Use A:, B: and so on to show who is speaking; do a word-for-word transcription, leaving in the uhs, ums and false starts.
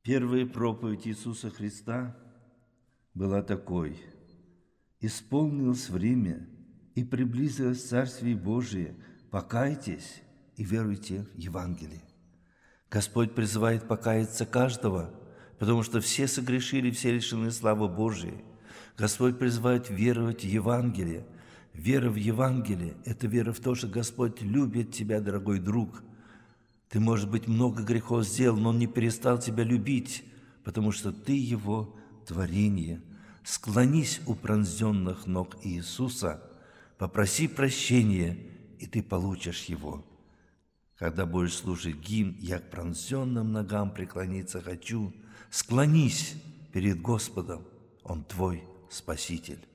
A: Первая проповедь Иисуса Христа была такой: «Исполнилось время, и приблизилось Царствие Божие, покайтесь и веруйте в Евангелие». Господь призывает покаяться каждого, потому что все согрешили, все лишены славы Божией. Господь призывает веровать в Евангелие. Вера в Евангелие – это вера в то, что Господь любит тебя, дорогой друг. Ты, может быть, много грехов сделал, но Он не перестал тебя любить, потому что ты Его творение. Склонись у пронзенных ног Иисуса, попроси прощения, и ты получишь Его. Когда будешь слушать гимн «Я к пронзенным ногам преклониться хочу», склонись перед Господом, Он твой Спаситель.